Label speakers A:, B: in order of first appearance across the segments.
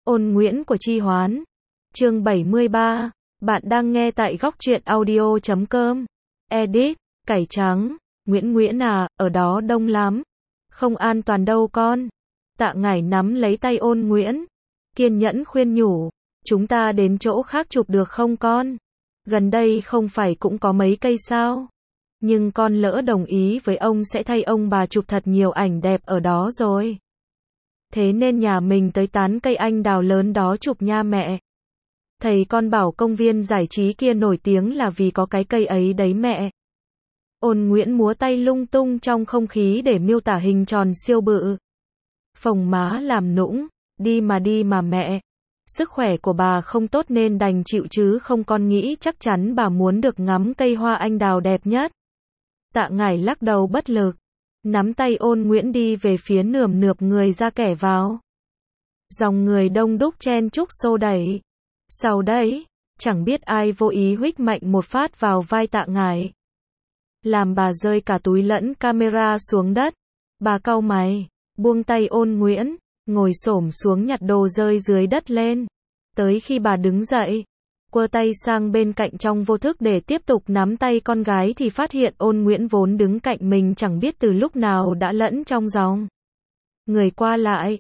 A: Ôn Nguyễn của Chi Hoán. Chương 73. Bạn đang nghe tại góc truyện audio.com. Edit. Cải trắng. Nguyễn à, ở đó đông lắm. Không an toàn đâu con. Tạ Ngải nắm lấy tay Ôn Nguyễn. Kiên nhẫn khuyên nhủ. Chúng ta đến chỗ khác chụp được không con? Gần đây không phải cũng có mấy cây sao? Nhưng con lỡ đồng ý với ông sẽ thay ông bà chụp thật nhiều ảnh đẹp ở đó rồi. Thế nên nhà mình tới tán cây anh đào lớn đó chụp nha mẹ. Thầy con bảo công viên giải trí kia nổi tiếng là vì có cái cây ấy đấy mẹ. Ôn Nguyễn múa tay lung tung trong không khí để miêu tả hình tròn siêu bự. Phồng má làm nũng, đi mà mẹ. Sức khỏe của bà không tốt nên đành chịu chứ không, con nghĩ chắc chắn bà muốn được ngắm cây hoa anh đào đẹp nhất. Tạ Ngải lắc đầu bất lực, nắm tay Ôn Nguyễn đi về phía nườm nượp người ra kẻ vào. Dòng người đông đúc chen chúc xô đẩy. Sau đấy, chẳng biết ai vô ý huých mạnh một phát vào vai Tạ Ngải, làm bà rơi cả túi lẫn camera xuống đất. Bà cau mày, buông tay Ôn Nguyễn, ngồi xổm xuống nhặt đồ rơi dưới đất lên. Tới khi bà đứng dậy, quơ tay sang bên cạnh trong vô thức để tiếp tục nắm tay con gái thì phát hiện Ôn Nguyễn vốn đứng cạnh mình chẳng biết từ lúc nào đã lẫn trong dòng người qua lại.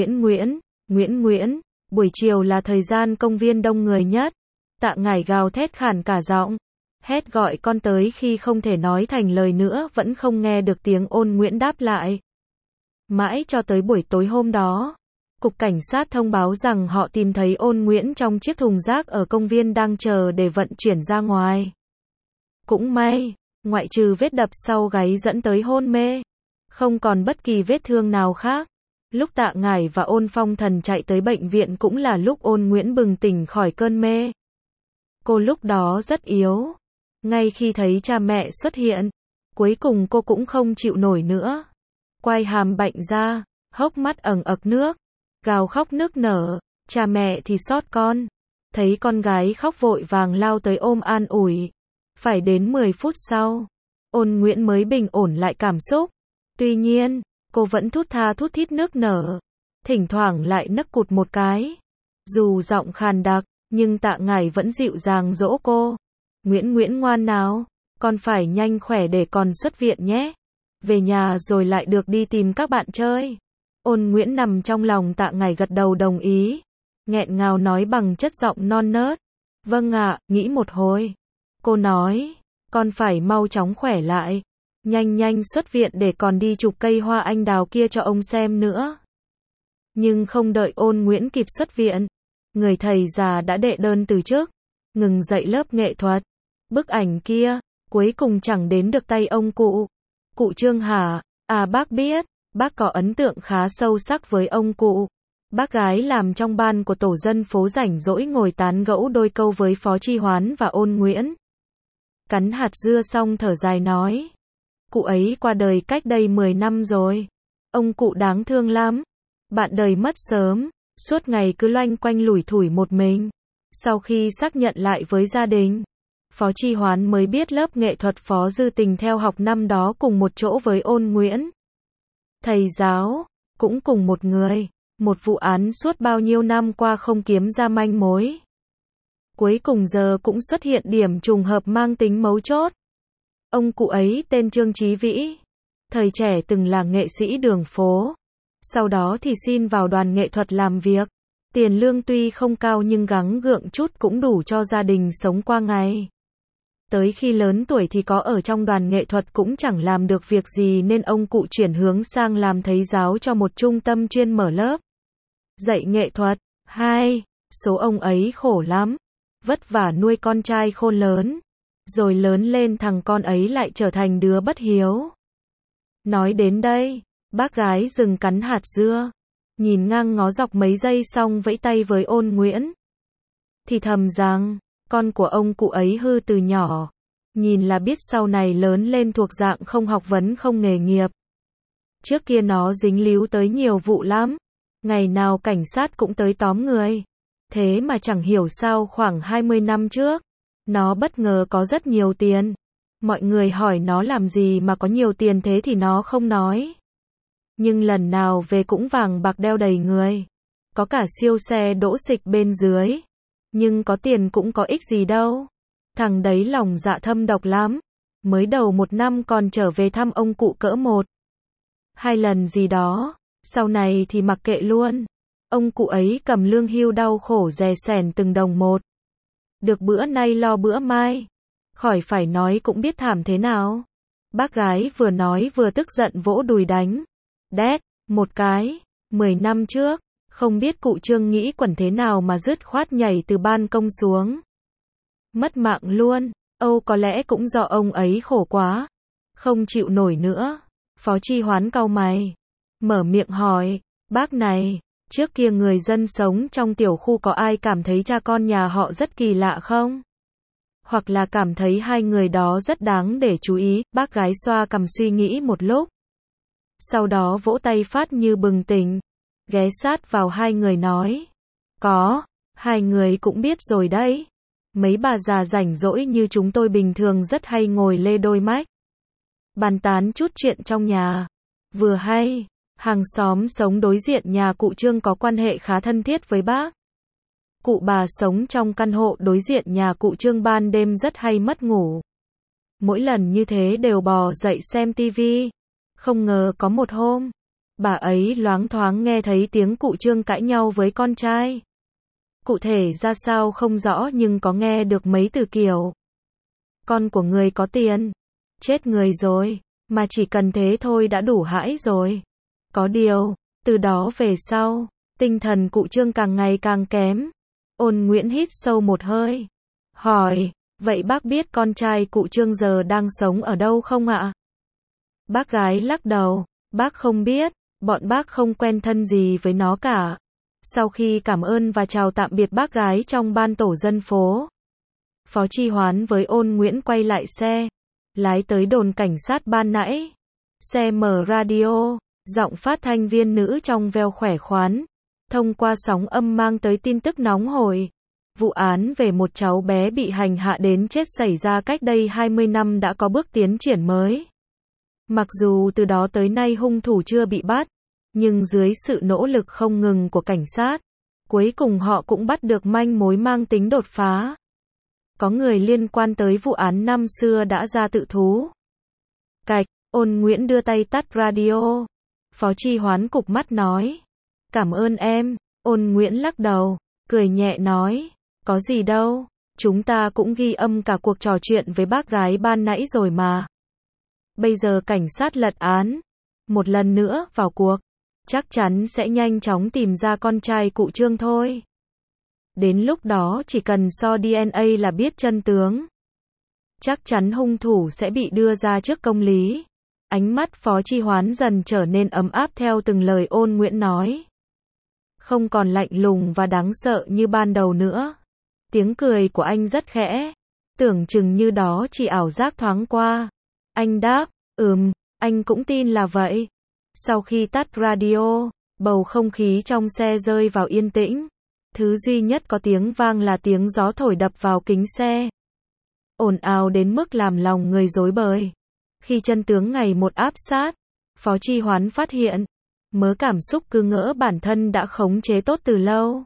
A: Nguyễn, buổi chiều là thời gian công viên đông người nhất. Tạ Ngải gào thét khản cả giọng, hét gọi con tới khi không thể nói thành lời nữa vẫn không nghe được tiếng Ôn Nguyễn đáp lại. Mãi cho tới buổi tối hôm đó, Cục Cảnh sát thông báo rằng họ tìm thấy Ôn Nguyễn trong chiếc thùng rác ở công viên đang chờ để vận chuyển ra ngoài. Cũng may, ngoại trừ vết đập sau gáy dẫn tới hôn mê, không còn bất kỳ vết thương nào khác. Lúc Tạ Ngải và Ôn Phong Thần chạy tới bệnh viện cũng là lúc Ôn Nguyễn bừng tỉnh khỏi cơn mê. Cô lúc đó rất yếu. Ngay khi thấy cha mẹ xuất hiện, cuối cùng cô cũng không chịu nổi nữa. Quai hàm bạnh ra, hốc mắt ẩn ực nước, gào khóc nức nở. Cha mẹ thì xót con. Thấy con gái khóc vội vàng lao tới ôm an ủi. Phải đến 10 phút sau, Ôn Nguyễn mới bình ổn lại cảm xúc. Tuy nhiên, cô vẫn thút tha thút thít nước nở, thỉnh thoảng lại nấc cụt một cái. Dù giọng khàn đặc, nhưng Tạ Ngải vẫn dịu dàng dỗ cô. Nguyễn ngoan nào, con phải nhanh khỏe để còn xuất viện nhé. Về nhà rồi lại được đi tìm các bạn chơi. Ôn Nguyễn nằm trong lòng Tạ Ngải gật đầu đồng ý, nghẹn ngào nói bằng chất giọng non nớt. Vâng ạ, nghĩ một hồi. Cô nói, con phải mau chóng khỏe lại. Nhanh xuất viện để còn đi chụp cây hoa anh đào kia cho ông xem nữa. Nhưng không đợi Ôn Nguyễn kịp xuất viện, người thầy già đã đệ đơn từ chức, ngừng dạy lớp nghệ thuật. Bức ảnh kia, cuối cùng chẳng đến được tay ông cụ. Cụ Trương hả? À bác biết, bác có ấn tượng khá sâu sắc với ông cụ. Bác gái làm trong ban của tổ dân phố rảnh rỗi ngồi tán gẫu đôi câu với Phó Chi Hoán và Ôn Nguyễn. Cắn hạt dưa xong thở dài nói. Cụ ấy qua đời cách đây 10 năm rồi. Ông cụ đáng thương lắm. Bạn đời mất sớm, suốt ngày cứ loanh quanh lủi thủi một mình. Sau khi xác nhận lại với gia đình, Phó Chi Hoán mới biết lớp nghệ thuật Phó Dư Tình theo học năm đó cùng một chỗ với Ôn Nguyễn. Thầy giáo, cũng cùng một người. Một vụ án suốt bao nhiêu năm qua không kiếm ra manh mối. Cuối cùng giờ cũng xuất hiện điểm trùng hợp mang tính mấu chốt. Ông cụ ấy tên Trương Chí Vĩ. Thời trẻ từng là nghệ sĩ đường phố. Sau đó thì xin vào đoàn nghệ thuật làm việc. Tiền lương tuy không cao nhưng gắng gượng chút cũng đủ cho gia đình sống qua ngày. Tới khi lớn tuổi thì có ở trong đoàn nghệ thuật cũng chẳng làm được việc gì nên ông cụ chuyển hướng sang làm thầy giáo cho một trung tâm chuyên mở lớp dạy nghệ thuật. Số ông ấy khổ lắm. Vất vả nuôi con trai khôn lớn. Rồi lớn lên thằng con ấy lại trở thành đứa bất hiếu. Nói đến đây, bác gái dừng cắn hạt dưa, nhìn ngang ngó dọc mấy giây xong vẫy tay với Ôn Nguyễn. Thì thầm rằng, con của ông cụ ấy hư từ nhỏ. Nhìn là biết sau này lớn lên thuộc dạng không học vấn không nghề nghiệp. Trước kia nó dính líu tới nhiều vụ lắm. Ngày nào cảnh sát cũng tới tóm người. Thế mà chẳng hiểu sao khoảng 20 năm trước, nó bất ngờ có rất nhiều tiền. Mọi người hỏi nó làm gì mà có nhiều tiền thế thì nó không nói. Nhưng lần nào về cũng vàng bạc đeo đầy người. có cả siêu xe đỗ xịch bên dưới. Nhưng có tiền cũng có ích gì đâu. Thằng đấy lòng dạ thâm độc lắm. Mới đầu 1 năm còn trở về thăm ông cụ cỡ 1-2 lần gì đó. Sau này thì mặc kệ luôn. Ông cụ ấy cầm lương hưu đau khổ dè sẻn từng đồng một. Được bữa nay lo bữa mai. Khỏi phải nói cũng biết thảm thế nào. Bác gái vừa nói vừa tức giận vỗ đùi đánh. Đét, một cái. 10 năm trước, không biết cụ Trương nghĩ quẩn thế nào mà dứt khoát nhảy từ ban công xuống. Mất mạng luôn. Âu có lẽ cũng do ông ấy khổ quá. Không chịu nổi nữa. Phó Chi Hoán cau mày. Mở miệng hỏi, bác này, trước kia người dân sống trong tiểu khu có ai cảm thấy cha con nhà họ rất kỳ lạ không? Hoặc là cảm thấy hai người đó rất đáng để chú ý, bác gái xoa cằm suy nghĩ một lúc. Sau đó vỗ tay phát như bừng tỉnh, ghé sát vào hai người nói. Có, hai người cũng biết rồi đấy. Mấy bà già rảnh rỗi như chúng tôi bình thường rất hay ngồi lê đôi mách. Bàn tán chút chuyện trong nhà. Vừa hay, hàng xóm sống đối diện nhà cụ Trương có quan hệ khá thân thiết với bác. Cụ bà sống trong căn hộ đối diện nhà cụ Trương ban đêm rất hay mất ngủ. Mỗi lần như thế đều bò dậy xem tivi. Không ngờ có một hôm, bà ấy loáng thoáng nghe thấy tiếng cụ Trương cãi nhau với con trai. Cụ thể ra sao không rõ nhưng có nghe được mấy từ kiểu. Con của người có tiền. Chết người rồi. Mà chỉ cần thế thôi đã đủ hãi rồi. Có điều, từ đó về sau, tinh thần cụ Trương càng ngày càng kém. Ôn Nguyễn hít sâu một hơi. Hỏi, vậy bác biết con trai cụ Trương giờ đang sống ở đâu không ạ? Bác gái lắc đầu, bác không biết, bọn bác không quen thân gì với nó cả. Sau khi cảm ơn và chào tạm biệt bác gái trong ban tổ dân phố, Phó Chi Hoán với Ôn Nguyễn quay lại xe, lái tới đồn cảnh sát ban nãy. Xe mở radio, giọng phát thanh viên nữ trong veo khỏe khoắn, thông qua sóng âm mang tới tin tức nóng hổi. Vụ án về một cháu bé bị hành hạ đến chết xảy ra cách đây 20 năm đã có bước tiến triển mới. Mặc dù từ đó tới nay hung thủ chưa bị bắt, nhưng dưới sự nỗ lực không ngừng của cảnh sát, cuối cùng họ cũng bắt được manh mối mang tính đột phá. Có người liên quan tới vụ án năm xưa đã ra tự thú. Cạch, Ôn Nguyễn đưa tay tắt radio. Phó Chi Hoán cụp mắt nói. Cảm ơn em. Ôn Nguyễn lắc đầu, cười nhẹ nói. Có gì đâu, chúng ta cũng ghi âm cả cuộc trò chuyện với bác gái ban nãy rồi mà. Bây giờ cảnh sát lật án, một lần nữa vào cuộc, chắc chắn sẽ nhanh chóng tìm ra con trai cụ Trương thôi. Đến lúc đó chỉ cần so DNA là biết chân tướng. Chắc chắn hung thủ sẽ bị đưa ra trước công lý. Ánh mắt Phó Chi Hoán dần trở nên ấm áp theo từng lời Ôn Nguyễn nói. Không còn lạnh lùng và đáng sợ như ban đầu nữa. Tiếng cười của anh rất khẽ, tưởng chừng như đó chỉ ảo giác thoáng qua. Anh đáp, anh cũng tin là vậy. Sau khi tắt radio, bầu không khí trong xe rơi vào yên tĩnh. Thứ duy nhất có tiếng vang là tiếng gió thổi đập vào kính xe. Ồn ào đến mức làm lòng người rối bời. Khi chân tướng ngày một áp sát, Phó Chi Hoán phát hiện, mớ cảm xúc cứ ngỡ bản thân đã khống chế tốt từ lâu.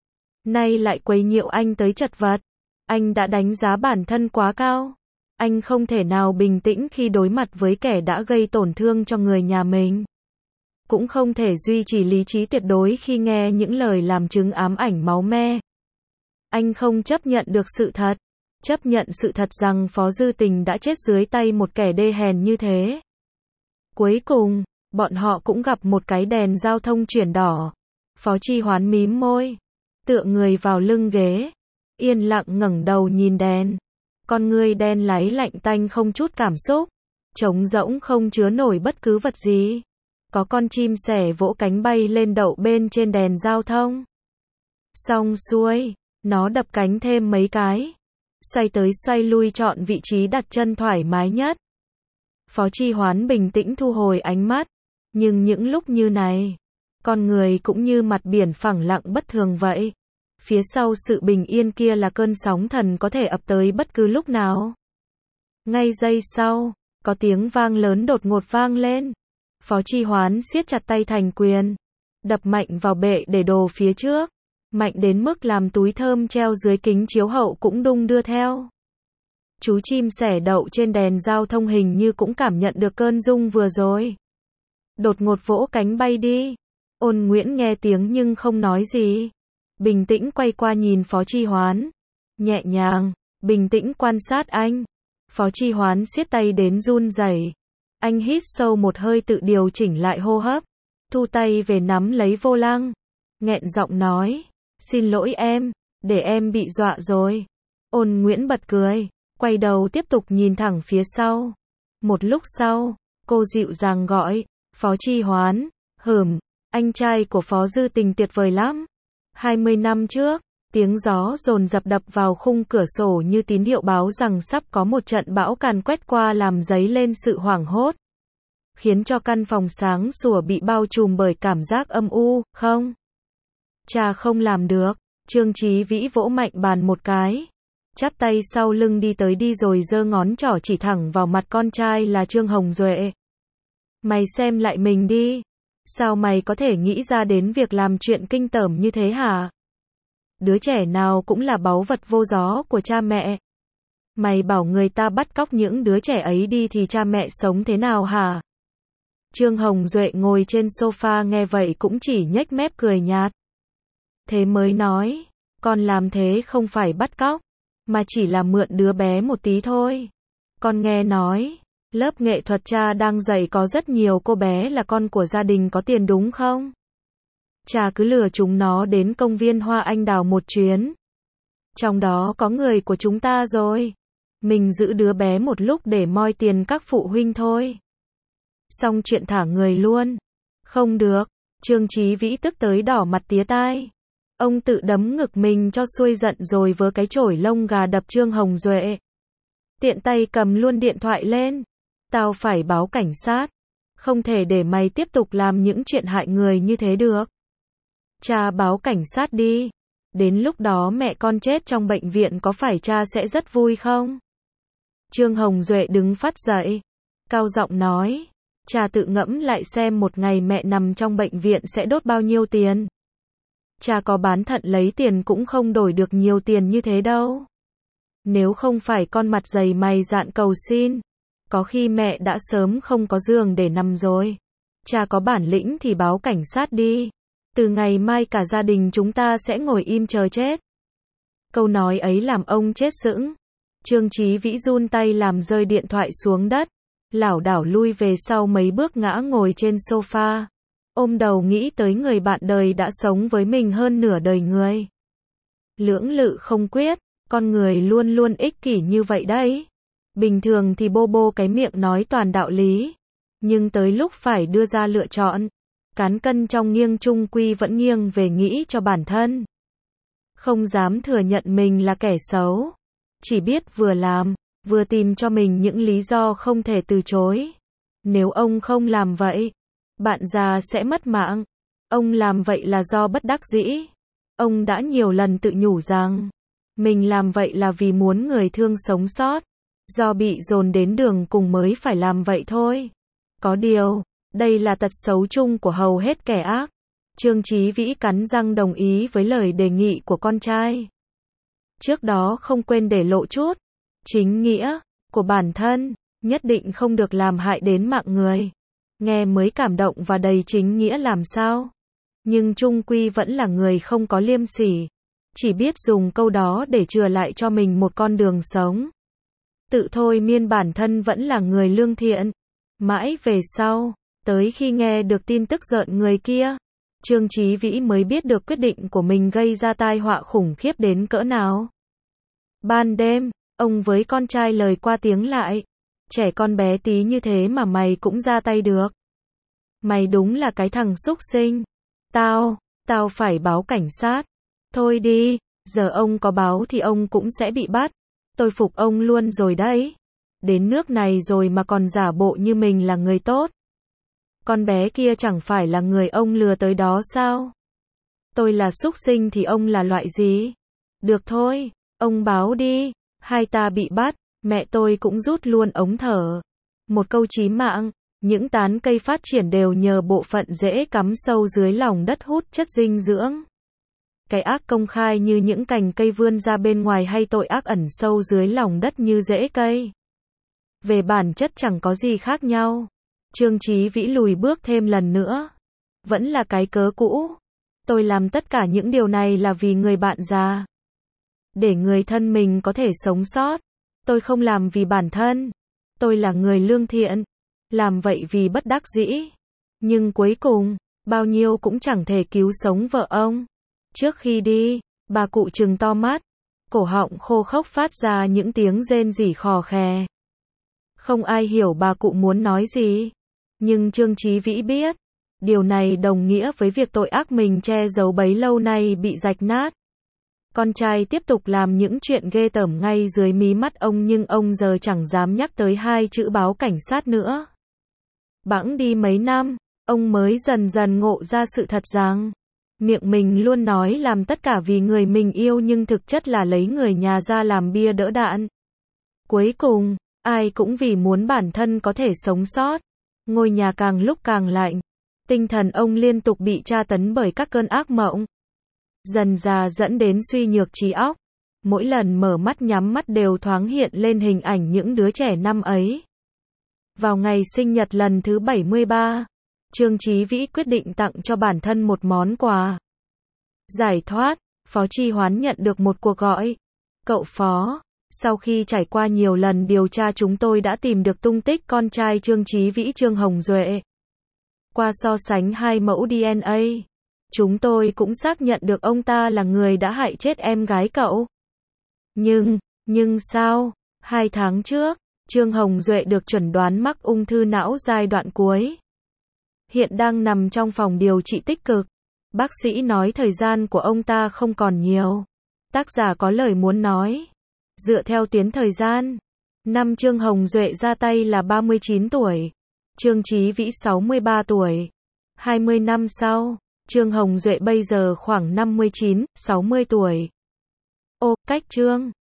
A: Nay lại quấy nhiễu anh tới chật vật. Anh đã đánh giá bản thân quá cao. Anh không thể nào bình tĩnh khi đối mặt với kẻ đã gây tổn thương cho người nhà mình. Cũng không thể duy trì lý trí tuyệt đối khi nghe những lời làm chứng ám ảnh máu me. Anh không chấp nhận được sự thật. Chấp nhận sự thật rằng Phó Dư Tình đã chết dưới tay một kẻ đê hèn như thế. Cuối cùng, bọn họ cũng gặp một cái đèn giao thông chuyển đỏ. Phó Chi Hoán mím môi, tựa người vào lưng ghế, yên lặng ngẩng đầu nhìn đèn. Con ngươi đen láy lạnh tanh không chút cảm xúc, trống rỗng không chứa nổi bất cứ vật gì. Có con chim sẻ vỗ cánh bay lên đậu bên trên đèn giao thông. Xong xuôi, nó đập cánh thêm mấy cái, xoay tới xoay lui chọn vị trí đặt chân thoải mái nhất. Phó Chi Hoán bình tĩnh thu hồi ánh mắt, nhưng những lúc như này, con người cũng như mặt biển phẳng lặng bất thường vậy. Phía sau sự bình yên kia là cơn sóng thần có thể ập tới bất cứ lúc nào. Ngay giây sau, có tiếng vang lớn đột ngột vang lên. Phó Chi Hoán siết chặt tay thành quyền, đập mạnh vào bệ để đồ phía trước. Mạnh đến mức làm túi thơm treo dưới kính chiếu hậu cũng đung đưa theo. Chú chim sẻ đậu trên đèn giao thông hình như cũng cảm nhận được cơn rung vừa rồi. Đột ngột vỗ cánh bay đi. Ôn Nguyễn nghe tiếng nhưng không nói gì. Bình tĩnh quay qua nhìn Phó Chi Hoán. Nhẹ nhàng, bình tĩnh quan sát anh. Phó Chi Hoán siết tay đến run rẩy. Anh hít sâu một hơi tự điều chỉnh lại hô hấp. Thu tay về nắm lấy vô lăng. Nghẹn giọng nói. Xin lỗi em, để em bị dọa rồi. Ôn Nguyễn bật cười. Quay đầu tiếp tục nhìn thẳng phía sau. Một lúc sau, cô dịu dàng gọi. Phó Chi Hoán. Anh trai của Phó Dư Tình tuyệt vời lắm. 20 năm trước, tiếng gió dồn dập đập vào khung cửa sổ như tín hiệu báo rằng sắp có một trận bão càn quét qua làm dấy lên sự hoảng hốt. Khiến cho căn phòng sáng sủa bị bao trùm bởi cảm giác âm u, không? Cha không làm được. Trương Chí Vĩ vỗ mạnh bàn một cái. Chắp tay sau lưng đi tới đi rồi giơ ngón trỏ chỉ thẳng vào mặt con trai là Trương Hồng Duệ. Mày xem lại mình đi. Sao mày có thể nghĩ ra đến việc làm chuyện kinh tởm như thế hả? Đứa trẻ nào cũng là báu vật vô gió của cha mẹ. Mày bảo người ta bắt cóc những đứa trẻ ấy đi thì cha mẹ sống thế nào hả? Trương Hồng Duệ ngồi trên sofa nghe vậy cũng chỉ nhếch mép cười nhạt. Thế mới nói, con làm thế không phải bắt cóc, mà chỉ là mượn đứa bé một tí thôi. Con nghe nói, lớp nghệ thuật cha đang dạy có rất nhiều cô bé là con của gia đình có tiền đúng không? Cha cứ lừa chúng nó đến công viên Hoa Anh Đào một chuyến. Trong đó có người của chúng ta rồi. Mình giữ đứa bé một lúc để moi tiền các phụ huynh thôi. Xong chuyện thả người luôn. Không được. Trương Chí Vĩ tức tới đỏ mặt tía tai. Ông tự đấm ngực mình cho xuôi giận rồi vớ cái chổi lông gà đập Trương Hồng Duệ. Tiện tay cầm luôn điện thoại lên. Tao phải báo cảnh sát. Không thể để mày tiếp tục làm những chuyện hại người như thế được. Cha báo cảnh sát đi. Đến lúc đó mẹ con chết trong bệnh viện có phải cha sẽ rất vui không? Trương Hồng Duệ đứng phắt dậy. Cao giọng nói. Cha tự ngẫm lại xem một ngày mẹ nằm trong bệnh viện sẽ đốt bao nhiêu tiền. Cha có bán thận lấy tiền cũng không đổi được nhiều tiền như thế đâu. Nếu không phải con mặt dày mày dạn cầu xin, có khi mẹ đã sớm không có giường để nằm rồi. Cha có bản lĩnh thì báo cảnh sát đi. Từ ngày mai cả gia đình chúng ta sẽ ngồi im chờ chết. Câu nói ấy làm ông chết sững. Trương Chí Vĩ run tay làm rơi điện thoại xuống đất. Lảo đảo lui về sau mấy bước ngã ngồi trên sofa. Ôm đầu nghĩ tới người bạn đời đã sống với mình hơn nửa đời người. Lưỡng lự không quyết, con người luôn luôn ích kỷ như vậy đấy. Bình thường thì bô bô cái miệng nói toàn đạo lý. Nhưng tới lúc phải đưa ra lựa chọn, cán cân trong nghiêng chung quy vẫn nghiêng về nghĩ cho bản thân. Không dám thừa nhận mình là kẻ xấu. Chỉ biết vừa làm, vừa tìm cho mình những lý do không thể từ chối. Nếu ông không làm vậy, bạn già sẽ mất mạng. Ông làm vậy là do bất đắc dĩ. Ông đã nhiều lần tự nhủ rằng, mình làm vậy là vì muốn người thương sống sót. Do bị dồn đến đường cùng mới phải làm vậy thôi. Có điều, đây là tật xấu chung của hầu hết kẻ ác. Trương Chí Vĩ cắn răng đồng ý với lời đề nghị của con trai. Trước đó không quên để lộ chút chính nghĩa của bản thân, nhất định không được làm hại đến mạng người. Nghe mới cảm động và đầy chính nghĩa làm sao. Nhưng chung quy vẫn là người không có liêm sỉ. Chỉ biết dùng câu đó để chừa lại cho mình một con đường sống. Tự thôi miên bản thân vẫn là người lương thiện. Mãi về sau, tới khi nghe được tin tức giận người kia, Trương Chí Vĩ mới biết được quyết định của mình gây ra tai họa khủng khiếp đến cỡ nào. Ban đêm, ông với con trai lời qua tiếng lại. Trẻ con bé tí như thế mà mày cũng ra tay được. Mày đúng là cái thằng súc sinh. Tao phải báo cảnh sát. Thôi đi, giờ ông có báo thì ông cũng sẽ bị bắt. Tôi phục ông luôn rồi đấy. Đến nước này rồi mà còn giả bộ như mình là người tốt. Con bé kia chẳng phải là người ông lừa tới đó sao? Tôi là súc sinh thì ông là loại gì? Được thôi, ông báo đi. Hai ta bị bắt, mẹ tôi cũng rút luôn ống thở. Một câu chí mạng, Những tán cây phát triển đều nhờ bộ phận rễ cắm sâu dưới lòng đất hút chất dinh dưỡng. Cái ác công khai như những cành cây vươn ra bên ngoài hay tội ác ẩn sâu dưới lòng đất như rễ cây. Về bản chất chẳng có gì khác nhau. Trương Chí Vĩ lùi bước thêm lần nữa. Vẫn là cái cớ cũ. Tôi làm tất cả những điều này là vì người bạn già. Để người thân mình có thể sống sót. Tôi không làm vì bản thân. Tôi là người lương thiện. Làm vậy vì bất đắc dĩ. Nhưng cuối cùng, bao nhiêu cũng chẳng thể cứu sống vợ ông. Trước khi đi, bà cụ trừng to mắt. Cổ họng khô khốc phát ra những tiếng rên rỉ khò khè. Không ai hiểu bà cụ muốn nói gì. Nhưng Trương Chí Vĩ biết. Điều này đồng nghĩa với việc tội ác mình che giấu bấy lâu nay bị rạch nát. Con trai tiếp tục làm những chuyện ghê tởm ngay dưới mí mắt ông nhưng ông giờ chẳng dám nhắc tới hai chữ báo cảnh sát nữa. Bẵng đi mấy năm, ông mới dần dần ngộ ra sự thật rằng, miệng mình luôn nói làm tất cả vì người mình yêu nhưng thực chất là lấy người nhà ra làm bia đỡ đạn. Cuối cùng, ai cũng vì muốn bản thân có thể sống sót. Ngôi nhà càng lúc càng lạnh. Tinh thần ông liên tục bị tra tấn bởi các cơn ác mộng. Dần dà dẫn đến suy nhược trí óc. Mỗi lần mở mắt nhắm mắt đều thoáng hiện lên hình ảnh những đứa trẻ năm ấy. Vào ngày sinh nhật lần thứ 73, Trương Chí Vĩ quyết định tặng cho bản thân một món quà. Giải thoát, Phó Chi Hoán nhận được một cuộc gọi. Cậu Phó, sau khi trải qua nhiều lần điều tra chúng tôi đã tìm được tung tích con trai Trương Chí Vĩ Trương Hồng Duệ. Qua so sánh hai mẫu DNA, chúng tôi cũng xác nhận được ông ta là người đã hại chết em gái cậu. Nhưng sao? 2 tháng trước, Trương Hồng Duệ được chẩn đoán mắc ung thư não giai đoạn cuối. Hiện đang nằm trong phòng điều trị tích cực. Bác sĩ nói thời gian của ông ta không còn nhiều. Tác giả có lời muốn nói. Dựa theo tuyến thời gian, năm Trương Hồng Duệ ra tay là 39 tuổi. Trương Chí Vĩ 63 tuổi. 20 năm sau, Trương Hồng Duệ bây giờ khoảng 59, 60 tuổi. Cách Trương